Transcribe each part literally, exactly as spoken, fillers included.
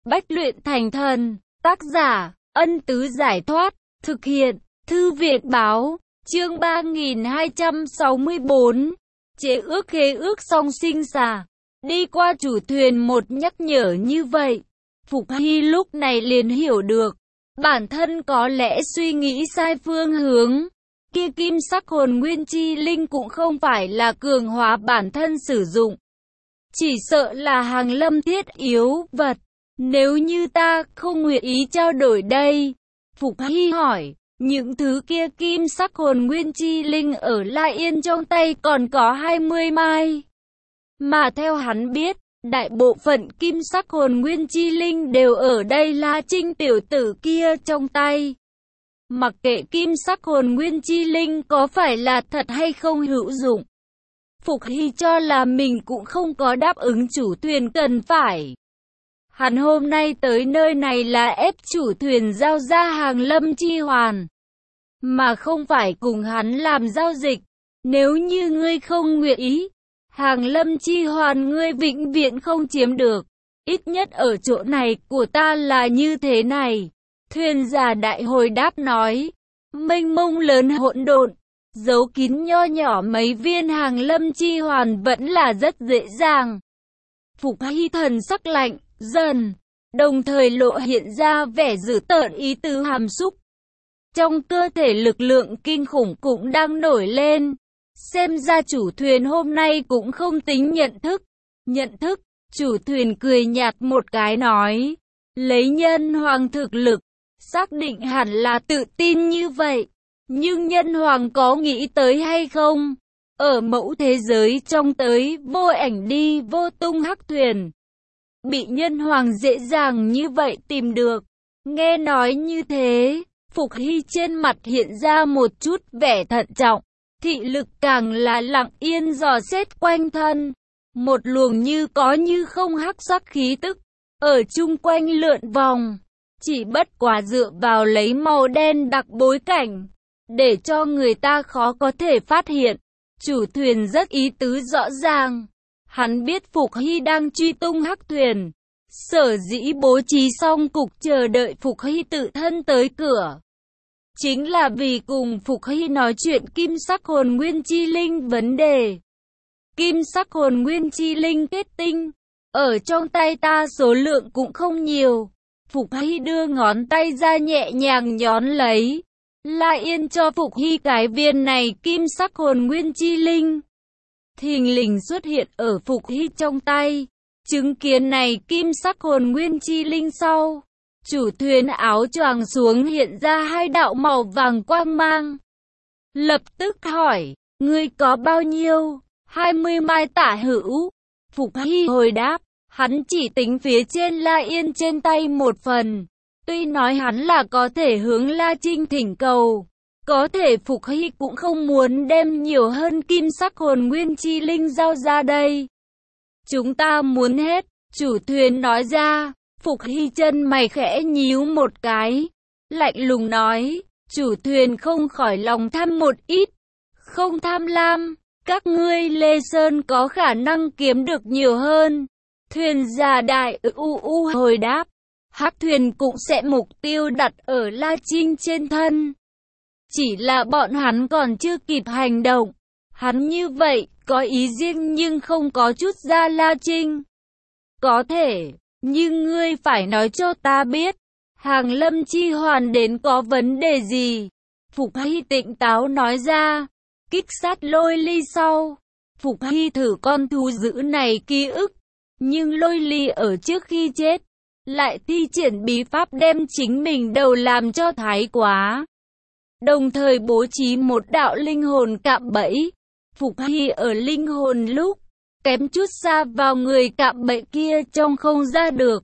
Bách luyện thành thần, tác giả, Ân Tứ Giải Thoát, thực hiện, Thư viện Báo, chương ba nghìn hai trăm sáu mươi bốn, chế ước khế ước song sinh xà. Đi qua chủ thuyền một nhắc nhở như vậy, Phục Hy lúc này liền hiểu được, bản thân có lẽ suy nghĩ sai phương hướng. Kia kim sắc hồn nguyên chi linh cũng không phải là cường hóa bản thân sử dụng, chỉ sợ là hàng lâm thiết yếu vật. Nếu như ta không nguyện ý trao đổi đây, Phục Hy hỏi, những thứ kia kim sắc hồn nguyên chi linh ở La Yên trong tay còn có hai mươi mai. Mà theo hắn biết, đại bộ phận kim sắc hồn nguyên chi linh đều ở đây La Trinh tiểu tử kia trong tay. Mặc kệ kim sắc hồn nguyên chi linh có phải là thật hay không hữu dụng, Phục Hy cho là mình cũng không có đáp ứng chủ thuyền cần phải. Hắn hôm nay tới nơi này là ép chủ thuyền giao ra hàng lâm chi hoàn, mà không phải cùng hắn làm giao dịch. Nếu như ngươi không nguyện ý, hàng lâm chi hoàn ngươi vĩnh viễn không chiếm được. Ít nhất ở chỗ này của ta là như thế này. Thuyền giả đại hồi đáp nói, mênh mông lớn hỗn độn, giấu kín nho nhỏ mấy viên hàng lâm chi hoàn vẫn là rất dễ dàng. Phục Hy thần sắc lạnh dần, đồng thời lộ hiện ra vẻ dữ tợn ý tứ hàm xúc. Trong cơ thể lực lượng kinh khủng cũng đang nổi lên. Xem ra chủ thuyền hôm nay cũng không tính nhận thức. Nhận thức, chủ thuyền cười nhạt một cái nói, lấy nhân hoàng thực lực, xác định hẳn là tự tin như vậy. Nhưng nhân hoàng có nghĩ tới hay không? Ở mẫu thế giới trong tới vô ảnh đi vô tung hắc thuyền, bị nhân hoàng dễ dàng như vậy tìm được. Nghe nói như thế, Phục Hy trên mặt hiện ra một chút vẻ thận trọng, thị lực càng là lặng yên dò xét quanh thân. Một luồng như có như không hắc sắc khí tức, ở chung quanh lượn vòng, chỉ bất quá dựa vào lấy màu đen đặc bối cảnh, để cho người ta khó có thể phát hiện. Chủ thuyền rất ý tứ rõ ràng. Hắn biết Phục Hy đang truy tung hắc thuyền, sở dĩ bố trí xong cục chờ đợi Phục Hy tự thân tới cửa, chính là vì cùng Phục Hy nói chuyện kim sắc hồn nguyên chi linh vấn đề. Kim sắc hồn nguyên chi linh kết tinh, ở trong tay ta số lượng cũng không nhiều. Phục Hy đưa ngón tay ra nhẹ nhàng nhón lấy. La Yên cho Phục Hy cái viên này kim sắc hồn nguyên chi linh, thình lình xuất hiện ở Phục Hy trong tay. Chứng kiến này kim sắc hồn nguyên chi linh sau, chủ thuyền áo choàng xuống hiện ra hai đạo màu vàng quang mang. Lập tức hỏi, ngươi có bao nhiêu? hai mươi mai tả hữu. Phục Hy hồi đáp, hắn chỉ tính phía trên La Yên trên tay một phần. Tuy nói hắn là có thể hướng La Trinh thỉnh cầu, có thể Phục Hy cũng không muốn đem nhiều hơn kim sắc hồn nguyên chi linh giao ra đây. Chúng ta muốn hết, chủ thuyền nói ra. Phục Hy chân mày khẽ nhíu một cái, lạnh lùng nói, chủ thuyền không khỏi lòng tham một ít, không tham lam, các ngươi Lê Sơn có khả năng kiếm được nhiều hơn. Thuyền giả đại u u hồi đáp, hắc thuyền cũng sẽ mục tiêu đặt ở La Trinh trên thân. Chỉ là bọn hắn còn chưa kịp hành động. Hắn như vậy, có ý riêng nhưng không có chút ra La Trinh. Có thể, nhưng ngươi phải nói cho ta biết, hàng lâm chi hoàn đến có vấn đề gì? Phục Hy tỉnh táo nói ra, kích sát lôi ly sau. Phục Hy thử con thú dữ này ký ức, nhưng lôi ly ở trước khi chết, lại thi triển bí pháp đem chính mình đầu làm cho thái quá. Đồng thời bố trí một đạo linh hồn cạm bẫy. Phục Hy ở linh hồn lúc, kém chút xa vào người cạm bẫy kia trông không ra được.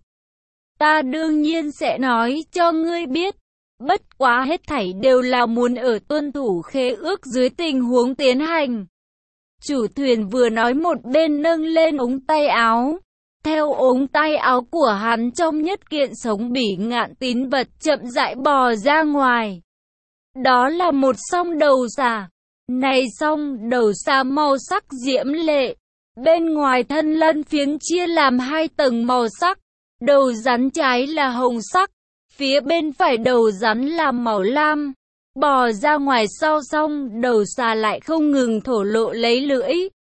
Ta đương nhiên sẽ nói cho ngươi biết. Bất quá hết thảy đều là muốn ở tuân thủ khế ước dưới tình huống tiến hành. Chủ thuyền vừa nói một bên nâng lên ống tay áo. Theo ống tay áo của hắn trong nhất kiện sống bỉ ngạn tín vật chậm rãi bò ra ngoài. Đó là một song đầu xà. Này song đầu xà màu sắc diễm lệ. Bên ngoài thân lân phiến chia làm hai tầng màu sắc. Đầu rắn trái là hồng sắc, phía bên phải đầu rắn là màu lam. Bò ra ngoài sau xong, đầu xà lại không ngừng thổ lộ lấy lưỡi.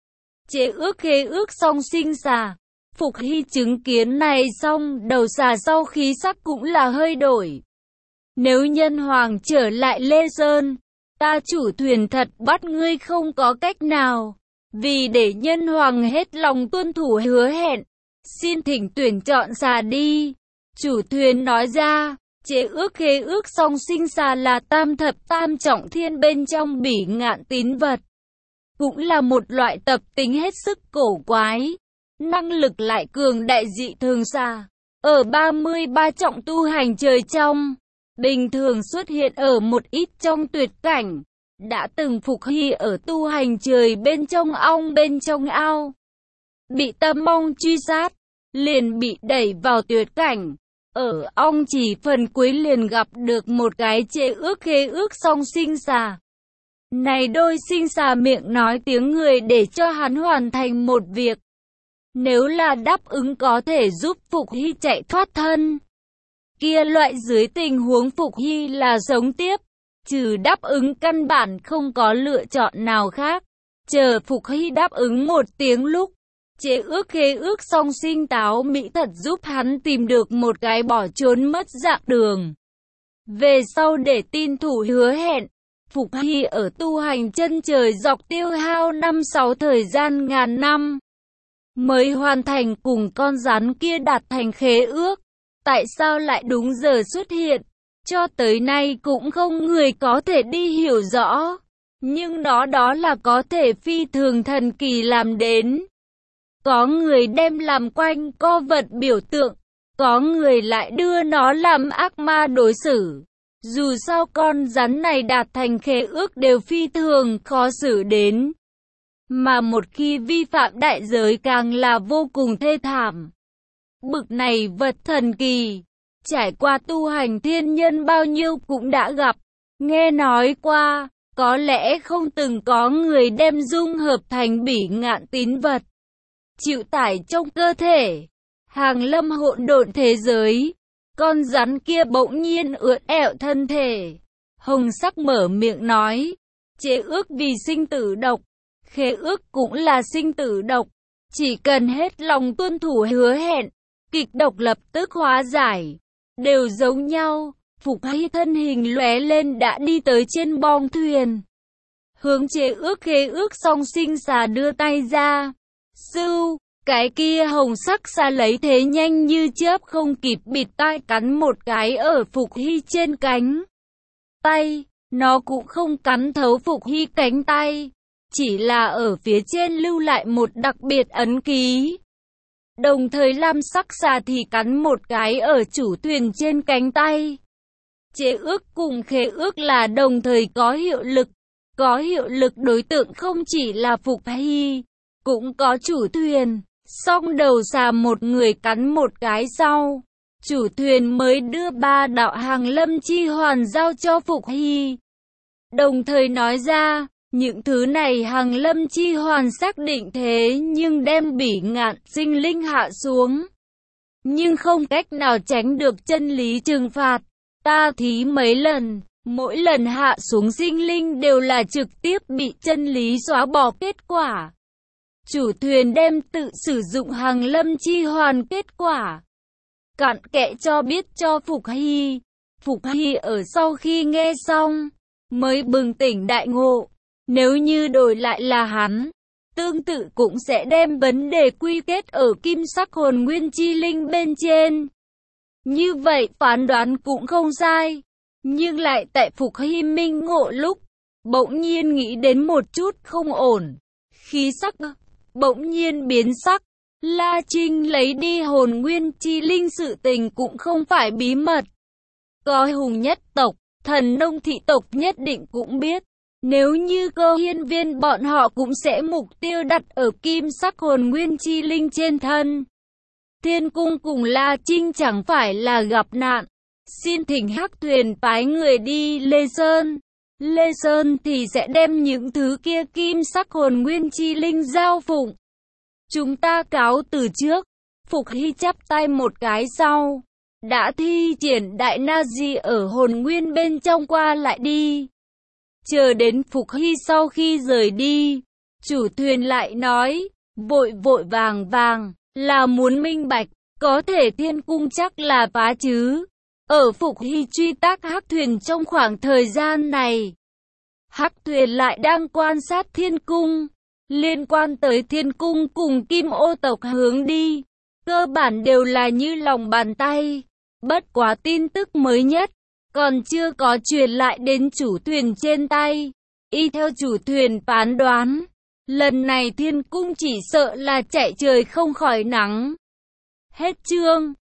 Chế ước khế ước song sinh xà. Phục Hy chứng kiến này xong, đầu xà sau khí sắc cũng là hơi đổi. Nếu nhân hoàng trở lại Lê Sơn, ta chủ thuyền thật bắt ngươi không có cách nào. Vì để nhân hoàng hết lòng tuân thủ hứa hẹn, xin thỉnh tuyển chọn xà đi. Chủ thuyền nói ra, chế ước khế ước song sinh xà là tam thập tam trọng thiên bên trong bỉ ngạn tín vật. Cũng là một loại tập tính hết sức cổ quái. Năng lực lại cường đại dị thường xà. Ở ba mươi ba trọng tu hành trời trong, bình thường xuất hiện ở một ít trong tuyệt cảnh. Đã từng Phục Hy ở tu hành trời bên trong ong bên trong ao. Bị tâm ong truy sát, liền bị đẩy vào tuyệt cảnh. Ở ong chỉ phần cuối liền gặp được một cái chế ước khế ước song sinh xà. Này đôi sinh xà miệng nói tiếng người để cho hắn hoàn thành một việc. Nếu là đáp ứng có thể giúp Phục Hy chạy thoát thân. Kia loại dưới tình huống Phục Hy là sống tiếp. Trừ đáp ứng căn bản không có lựa chọn nào khác. Chờ Phục Hy đáp ứng một tiếng lúc. Chế ước khế ước song sinh táo mỹ thật giúp hắn tìm được một cái bỏ trốn mất dạng đường. Về sau để tin thủ hứa hẹn, Phục Hy ở tu hành chân trời dọc tiêu hao năm sáu thời gian ngàn năm. Mới hoàn thành cùng con rắn kia đạt thành khế ước. Tại sao lại đúng giờ xuất hiện? Cho tới nay cũng không người có thể đi hiểu rõ. Nhưng nó đó là có thể phi thường thần kỳ làm đến. Có người đem làm quanh co vật biểu tượng. Có người lại đưa nó làm ác ma đối xử. Dù sao con rắn này đạt thành khế ước đều phi thường khó xử đến. Mà một khi vi phạm đại giới càng là vô cùng thê thảm. Bực này vật thần kỳ, trải qua tu hành thiên nhân bao nhiêu cũng đã gặp, nghe nói qua, có lẽ không từng có người đem dung hợp thành bỉ ngạn tín vật. Chịu tải trong cơ thể, hàng lâm hỗn độn thế giới, con rắn kia bỗng nhiên ưỡn ẹo thân thể. Hồng sắc mở miệng nói, chế ước vì sinh tử độc. Khế ước cũng là sinh tử độc, chỉ cần hết lòng tuân thủ hứa hẹn, kịch độc lập tức hóa giải, đều giống nhau. Phục Hy thân hình lóe lên đã đi tới trên bong thuyền, hướng chế ước khế ước song sinh xà đưa tay ra. Sưu, cái kia hồng sắc xà lấy thế nhanh như chớp không kịp bịt tai cắn một cái ở Phục Hy trên cánh tay, nó cũng không cắn thấu Phục Hy cánh tay. Chỉ là ở phía trên lưu lại một đặc biệt ấn ký. Đồng thời lam sắc xà thì cắn một cái ở chủ thuyền trên cánh tay. Chế ước cùng khế ước là đồng thời có hiệu lực. Có hiệu lực đối tượng không chỉ là Phục Hy, cũng có chủ thuyền. Song đầu xà một người cắn một cái sau, chủ thuyền mới đưa ba đạo hàng lâm chi hoàn giao cho Phục Hy. Đồng thời nói ra, những thứ này hàng lâm chi hoàn xác định thế nhưng đem bỉ ngạn sinh linh hạ xuống. Nhưng không cách nào tránh được chân lý trừng phạt. Ta thí mấy lần, mỗi lần hạ xuống sinh linh đều là trực tiếp bị chân lý xóa bỏ kết quả. Chủ thuyền đem tự sử dụng hàng lâm chi hoàn kết quả. Cặn kẽ cho biết cho Phục Hy. Phục Hy ở sau khi nghe xong, mới bừng tỉnh đại ngộ. Nếu như đổi lại là hắn, tương tự cũng sẽ đem vấn đề quy kết ở kim sắc hồn nguyên chi linh bên trên. Như vậy phán đoán cũng không sai. Nhưng lại tại Phục Hy minh ngộ lúc, bỗng nhiên nghĩ đến một chút không ổn. Khí sắc bỗng nhiên biến sắc. La Trinh lấy đi hồn nguyên chi linh sự tình cũng không phải bí mật. Có hùng nhất tộc, thần nông thị tộc nhất định cũng biết. Nếu như Cơ Hiên Viên bọn họ cũng sẽ mục tiêu đặt ở kim sắc hồn nguyên chi linh trên thân. Thiên cung cùng La Trinh chẳng phải là gặp nạn. Xin thỉnh Hắc Thuyền phái người đi Lê Sơn. Lê Sơn thì sẽ đem những thứ kia kim sắc hồn nguyên chi linh giao phụng. Chúng ta cáo từ trước. Phục Hy chắp tay một cái sau, đã thi triển đại na di ở hồn nguyên bên trong qua lại đi. Chờ đến Phục Hy sau khi rời đi, chủ thuyền lại nói, vội vội vàng vàng, là muốn minh bạch, có thể thiên cung chắc là phá chứ. Ở Phục Hy truy tác hắc thuyền trong khoảng thời gian này, hắc thuyền lại đang quan sát thiên cung. Liên quan tới thiên cung cùng Kim Ô tộc hướng đi, cơ bản đều là như lòng bàn tay. Bất quá tin tức mới nhất, còn chưa có truyền lại đến chủ thuyền trên tay. Y theo chủ thuyền phán đoán, lần này thiên cung chỉ sợ là chạy trời không khỏi nắng. Hết chương.